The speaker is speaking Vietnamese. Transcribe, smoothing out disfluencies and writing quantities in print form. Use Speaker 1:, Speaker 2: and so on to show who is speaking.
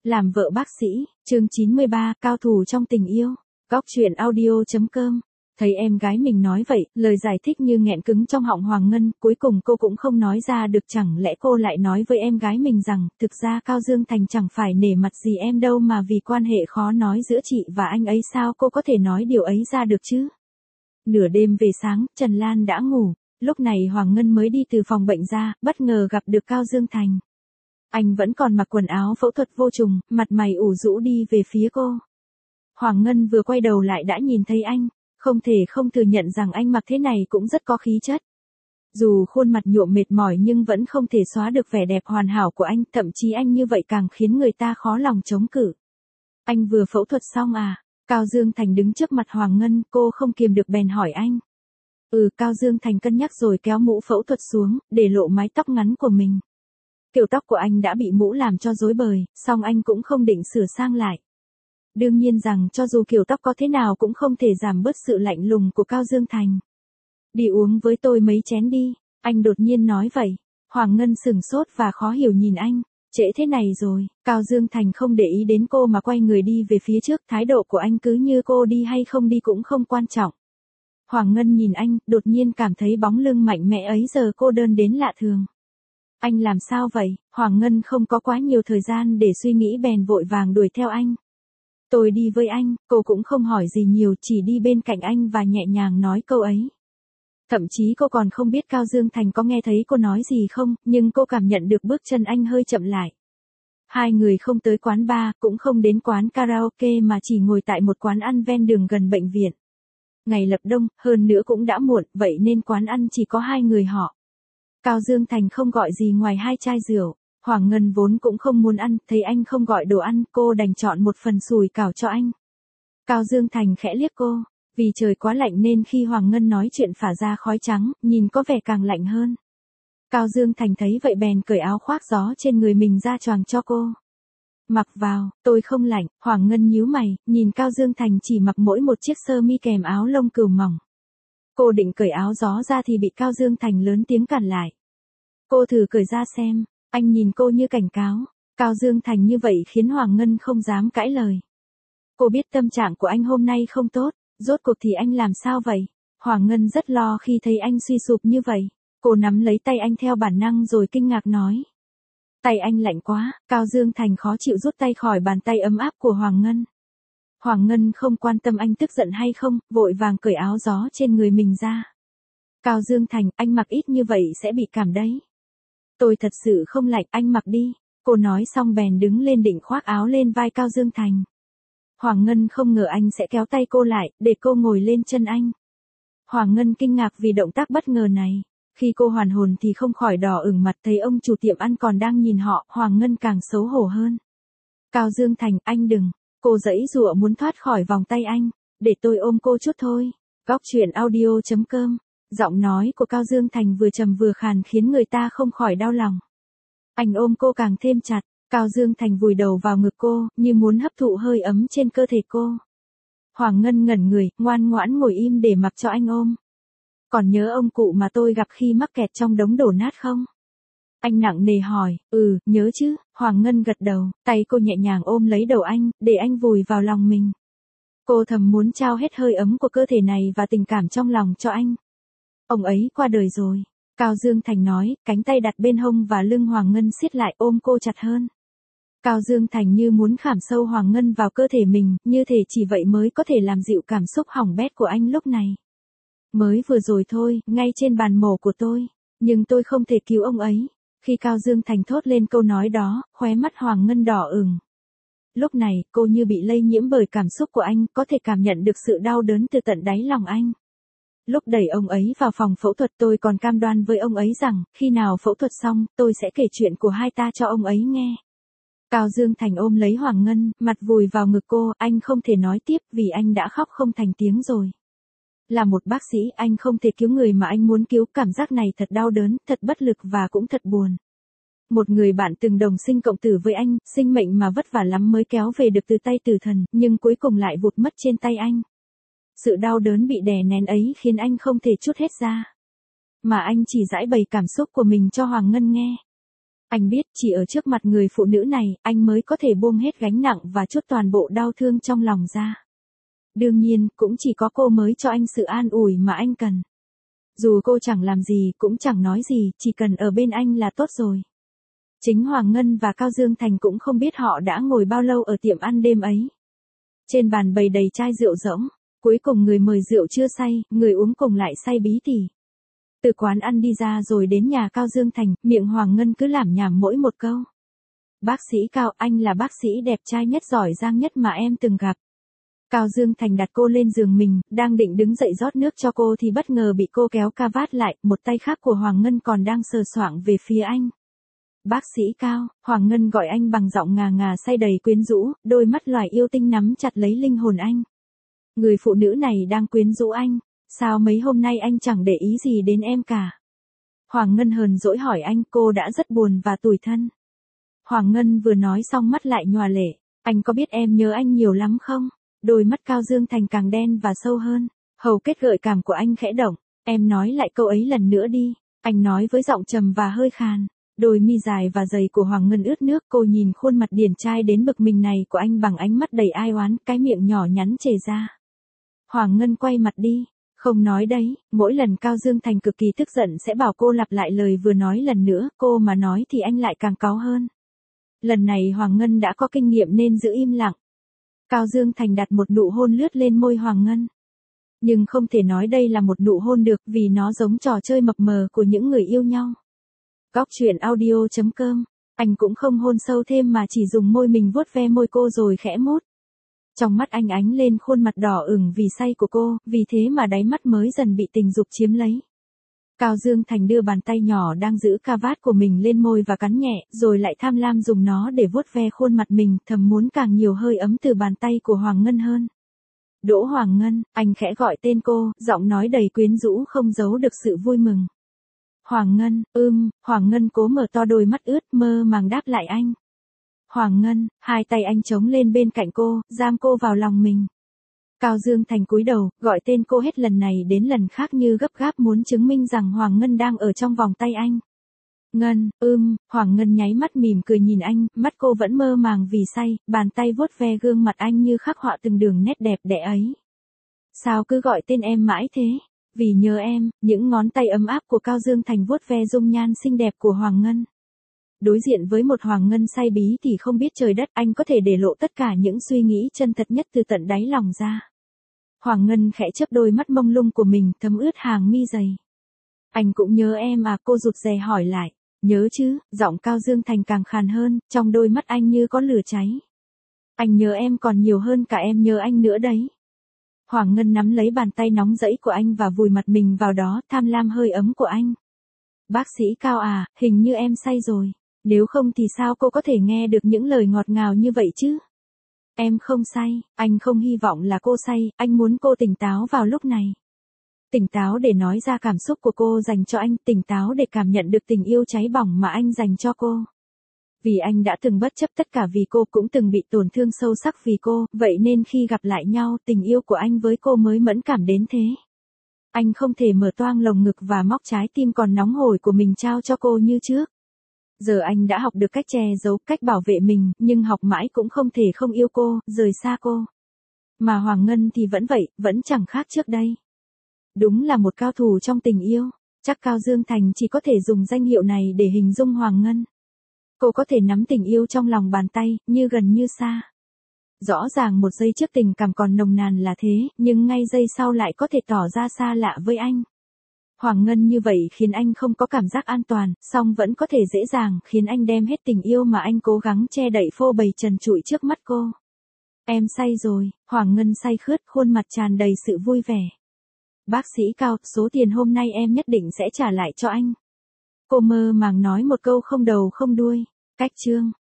Speaker 1: Làm vợ bác sĩ, chương 93, cao thủ trong tình yêu. Góc truyện audio.com. Thấy em gái mình nói vậy, lời giải thích như nghẹn cứng trong họng Hoàng Ngân, cuối cùng cô cũng không nói ra được, chẳng lẽ cô lại nói với em gái mình rằng, thực ra Cao Dương Thành chẳng phải nể mặt gì em đâu mà vì quan hệ khó nói giữa chị và anh ấy sao cô có thể nói điều ấy ra được chứ? Nửa đêm về sáng, Trần Lan đã ngủ, lúc này Hoàng Ngân mới đi từ phòng bệnh ra, bất ngờ gặp được Cao Dương Thành. Anh vẫn còn mặc quần áo phẫu thuật vô trùng, mặt mày ủ rũ đi về phía cô. Hoàng Ngân vừa quay đầu lại đã nhìn thấy anh, không thể không thừa nhận rằng anh mặc thế này cũng rất có khí chất. Dù khuôn mặt nhuộm mệt mỏi nhưng vẫn không thể xóa được vẻ đẹp hoàn hảo của anh, thậm chí anh như vậy càng khiến người ta khó lòng chống cự. Anh vừa phẫu thuật xong à? Cao Dương Thành đứng trước mặt Hoàng Ngân, cô không kiềm được bèn hỏi anh. Cao Dương Thành cân nhắc rồi kéo mũ phẫu thuật xuống, để lộ mái tóc ngắn của mình. Kiểu tóc của anh đã bị mũ làm cho rối bời, song anh cũng không định sửa sang lại. Đương nhiên rằng cho dù kiểu tóc có thế nào cũng không thể giảm bớt sự lạnh lùng của Cao Dương Thành. Đi uống với tôi mấy chén đi, anh đột nhiên nói vậy. Hoàng Ngân sửng sốt và khó hiểu nhìn anh. Trễ thế này rồi, Cao Dương Thành không để ý đến cô mà quay người đi về phía trước, thái độ của anh cứ như cô đi hay không đi cũng không quan trọng. Hoàng Ngân nhìn anh, đột nhiên cảm thấy bóng lưng mạnh mẽ ấy giờ cô đơn đến lạ thường. Anh làm sao vậy? Hoàng Ngân không có quá nhiều thời gian để suy nghĩ bèn vội vàng đuổi theo anh. Tôi đi với anh, cô cũng không hỏi gì nhiều, chỉ đi bên cạnh anh và nhẹ nhàng nói câu ấy. Thậm chí cô còn không biết Cao Dương Thành có nghe thấy cô nói gì không, nhưng cô cảm nhận được bước chân anh hơi chậm lại. Hai người không tới quán bar, cũng không đến quán karaoke mà chỉ ngồi tại một quán ăn ven đường gần bệnh viện. Ngày lập đông, hơn nữa cũng đã muộn, vậy nên quán ăn chỉ có hai người họ. Cao Dương Thành không gọi gì ngoài hai chai rượu. Hoàng Ngân vốn cũng không muốn ăn, thấy anh không gọi đồ ăn, cô đành chọn một phần sủi cảo cho anh. Cao Dương Thành khẽ liếc cô, vì trời quá lạnh nên khi Hoàng Ngân nói chuyện phả ra khói trắng, nhìn có vẻ càng lạnh hơn. Cao Dương Thành thấy vậy bèn cởi áo khoác gió trên người mình ra choàng cho cô. Mặc vào, tôi không lạnh. Hoàng Ngân nhíu mày, nhìn Cao Dương Thành chỉ mặc mỗi một chiếc sơ mi kèm áo lông cừu mỏng. Cô định cởi áo gió ra thì bị Cao Dương Thành lớn tiếng cản lại. Cô thử cởi ra xem. Anh nhìn cô như cảnh cáo. Cao Dương Thành như vậy khiến Hoàng Ngân không dám cãi lời. Cô biết tâm trạng của anh hôm nay không tốt, rốt cuộc thì anh làm sao vậy? Hoàng Ngân rất lo khi thấy anh suy sụp như vậy. Cô nắm lấy tay anh theo bản năng rồi kinh ngạc nói. Tay anh lạnh quá. Cao Dương Thành khó chịu rút tay khỏi bàn tay ấm áp của Hoàng Ngân. Hoàng Ngân không quan tâm anh tức giận hay không, vội vàng cởi áo gió trên người mình ra. Cao Dương Thành, anh mặc ít như vậy sẽ bị cảm đấy. Tôi thật sự không lạnh, anh mặc đi. Cô nói xong bèn đứng lên định khoác áo lên vai Cao Dương Thành. Hoàng Ngân không ngờ anh sẽ kéo tay cô lại, để cô ngồi lên chân anh. Hoàng Ngân kinh ngạc vì động tác bất ngờ này. Khi cô hoàn hồn thì không khỏi đỏ ửng mặt, thấy ông chủ tiệm ăn còn đang nhìn họ, Hoàng Ngân càng xấu hổ hơn. Cao Dương Thành, anh đừng. Cô giãy giụa muốn thoát khỏi vòng tay anh. Để tôi ôm cô chút thôi. Góc truyện audio.com. Giọng nói của Cao Dương Thành vừa trầm vừa khàn khiến người ta không khỏi đau lòng. Anh ôm cô càng thêm chặt. Cao Dương Thành vùi đầu vào ngực cô, như muốn hấp thụ hơi ấm trên cơ thể cô. Hoàng Ngân ngẩn người, ngoan ngoãn ngồi im để mặc cho anh ôm. Còn nhớ ông cụ mà tôi gặp khi mắc kẹt trong đống đổ nát không? Anh nặng nề hỏi. Nhớ chứ. Hoàng Ngân gật đầu, tay cô nhẹ nhàng ôm lấy đầu anh, để anh vùi vào lòng mình. Cô thầm muốn trao hết hơi ấm của cơ thể này và tình cảm trong lòng cho anh. Ông ấy qua đời rồi. Cao Dương Thành nói, cánh tay đặt bên hông và lưng Hoàng Ngân siết lại ôm cô chặt hơn. Cao Dương Thành như muốn khảm sâu Hoàng Ngân vào cơ thể mình, như thể chỉ vậy mới có thể làm dịu cảm xúc hỏng bét của anh lúc này. Mới vừa rồi thôi, ngay trên bàn mổ của tôi, nhưng tôi không thể cứu ông ấy. Khi Cao Dương Thành thốt lên câu nói đó, khóe mắt Hoàng Ngân đỏ ửng. Lúc này, cô như bị lây nhiễm bởi cảm xúc của anh, có thể cảm nhận được sự đau đớn từ tận đáy lòng anh. Lúc đẩy ông ấy vào phòng phẫu thuật tôi còn cam đoan với ông ấy rằng, khi nào phẫu thuật xong, tôi sẽ kể chuyện của hai ta cho ông ấy nghe. Cao Dương Thành ôm lấy Hoàng Ngân, mặt vùi vào ngực cô, anh không thể nói tiếp vì anh đã khóc không thành tiếng rồi. Là một bác sĩ, anh không thể cứu người mà anh muốn cứu, cảm giác này thật đau đớn, thật bất lực và cũng thật buồn. Một người bạn từng đồng sinh cộng tử với anh, sinh mệnh mà vất vả lắm mới kéo về được từ tay tử thần, nhưng cuối cùng lại vụt mất trên tay anh. Sự đau đớn bị đè nén ấy khiến anh không thể trút hết ra. Mà anh chỉ giãi bày cảm xúc của mình cho Hoàng Ngân nghe. Anh biết chỉ ở trước mặt người phụ nữ này, anh mới có thể buông hết gánh nặng và trút toàn bộ đau thương trong lòng ra. Đương nhiên, cũng chỉ có cô mới cho anh sự an ủi mà anh cần. Dù cô chẳng làm gì, cũng chẳng nói gì, chỉ cần ở bên anh là tốt rồi. Chính Hoàng Ngân và Cao Dương Thành cũng không biết họ đã ngồi bao lâu ở tiệm ăn đêm ấy. Trên bàn bày đầy chai rượu rỗng, cuối cùng người mời rượu chưa say, người uống cùng lại say bí tỉ. Từ quán ăn đi ra rồi đến nhà Cao Dương Thành, miệng Hoàng Ngân cứ lảm nhảm mỗi một câu. Bác sĩ Cao, anh là bác sĩ đẹp trai nhất giỏi giang nhất mà em từng gặp. Cao Dương Thành đặt cô lên giường mình, đang định đứng dậy rót nước cho cô thì bất ngờ bị cô kéo ca vát lại, một tay khác của Hoàng Ngân còn đang sờ soạng về phía anh. Bác sĩ Cao, Hoàng Ngân gọi anh bằng giọng ngà ngà say đầy quyến rũ, đôi mắt loài yêu tinh nắm chặt lấy linh hồn anh. Người phụ nữ này đang quyến rũ anh, sao mấy hôm nay anh chẳng để ý gì đến em cả? Hoàng Ngân hờn dỗi hỏi anh, cô đã rất buồn và tủi thân. Hoàng Ngân vừa nói xong mắt lại nhòa lệ, anh có biết em nhớ anh nhiều lắm không? Đôi mắt Cao Dương Thành càng đen và sâu hơn, hầu kết gợi cảm của anh khẽ động, em nói lại câu ấy lần nữa đi, anh nói với giọng trầm và hơi khàn. Đôi mi dài và dày của Hoàng Ngân ướt nước, cô nhìn khuôn mặt điển trai đến bực mình này của anh bằng ánh mắt đầy ai oán, cái miệng nhỏ nhắn chề ra. Hoàng Ngân quay mặt đi, không nói đấy, mỗi lần Cao Dương Thành cực kỳ tức giận sẽ bảo cô lặp lại lời vừa nói lần nữa, cô mà nói thì anh lại càng cáu hơn. Lần này Hoàng Ngân đã có kinh nghiệm nên giữ im lặng. Cao Dương Thành đặt một nụ hôn lướt lên môi Hoàng Ngân. Nhưng không thể nói đây là một nụ hôn được vì nó giống trò chơi mập mờ của những người yêu nhau. Góc truyện audio.com, anh cũng không hôn sâu thêm mà chỉ dùng môi mình vuốt ve môi cô rồi khẽ mút. Trong mắt anh ánh lên khuôn mặt đỏ ửng vì say của cô, vì thế mà đáy mắt mới dần bị tình dục chiếm lấy. Cao Dương Thành đưa bàn tay nhỏ đang giữ cà vát của mình lên môi và cắn nhẹ, rồi lại tham lam dùng nó để vuốt ve khuôn mặt mình, thầm muốn càng nhiều hơi ấm từ bàn tay của Hoàng Ngân hơn. Đỗ Hoàng Ngân, anh khẽ gọi tên cô, giọng nói đầy quyến rũ không giấu được sự vui mừng. Hoàng Ngân, Hoàng Ngân cố mở to đôi mắt ướt mơ màng đáp lại anh. Hoàng Ngân, hai tay anh chống lên bên cạnh cô, giam cô vào lòng mình. Cao Dương Thành cúi đầu, gọi tên cô hết lần này đến lần khác như gấp gáp muốn chứng minh rằng Hoàng Ngân đang ở trong vòng tay anh. Ngân, Hoàng Ngân nháy mắt mỉm cười nhìn anh, mắt cô vẫn mơ màng vì say, bàn tay vuốt ve gương mặt anh như khắc họa từng đường nét đẹp đẽ ấy. Sao cứ gọi tên em mãi thế? Vì nhớ em, những ngón tay ấm áp của Cao Dương Thành vuốt ve dung nhan xinh đẹp của Hoàng Ngân. Đối diện với một Hoàng Ngân say bí thì không biết trời đất, anh có thể để lộ tất cả những suy nghĩ chân thật nhất từ tận đáy lòng ra. Hoàng Ngân khẽ chớp đôi mắt mông lung của mình, thấm ướt hàng mi dày. Anh cũng nhớ em à, cô rụt rè hỏi lại. Nhớ chứ, giọng Cao Dương Thành càng khàn hơn, trong đôi mắt anh như có lửa cháy. Anh nhớ em còn nhiều hơn cả em nhớ anh nữa đấy. Hoàng Ngân nắm lấy bàn tay nóng rẫy của anh và vùi mặt mình vào đó, tham lam hơi ấm của anh. Bác sĩ Cao à, hình như em say rồi. Nếu không thì sao cô có thể nghe được những lời ngọt ngào như vậy chứ? Em không say, anh không hy vọng là cô say, anh muốn cô tỉnh táo vào lúc này. Tỉnh táo để nói ra cảm xúc của cô dành cho anh, tỉnh táo để cảm nhận được tình yêu cháy bỏng mà anh dành cho cô. Vì anh đã từng bất chấp tất cả vì cô, cũng từng bị tổn thương sâu sắc vì cô, vậy nên khi gặp lại nhau, tình yêu của anh với cô mới mẫn cảm đến thế. Anh không thể mở toang lồng ngực và móc trái tim còn nóng hổi của mình trao cho cô như trước. Giờ anh đã học được cách che giấu, cách bảo vệ mình, nhưng học mãi cũng không thể không yêu cô, rời xa cô. Mà Hoàng Ngân thì vẫn vậy, vẫn chẳng khác trước đây. Đúng là một cao thủ trong tình yêu, chắc Cao Dương Thành chỉ có thể dùng danh hiệu này để hình dung Hoàng Ngân. Cô có thể nắm tình yêu trong lòng bàn tay, như gần như xa. Rõ ràng một giây trước tình cảm còn nồng nàn là thế, nhưng ngay giây sau lại có thể tỏ ra xa lạ với anh. Hoàng Ngân như vậy khiến anh không có cảm giác an toàn, song vẫn có thể dễ dàng khiến anh đem hết tình yêu mà anh cố gắng che đậy phô bày trần trụi trước mắt cô. Em say rồi, Hoàng Ngân say khướt, khuôn mặt tràn đầy sự vui vẻ. Bác sĩ Cao, số tiền hôm nay em nhất định sẽ trả lại cho anh. Cô mơ màng nói một câu không đầu không đuôi. Cách chương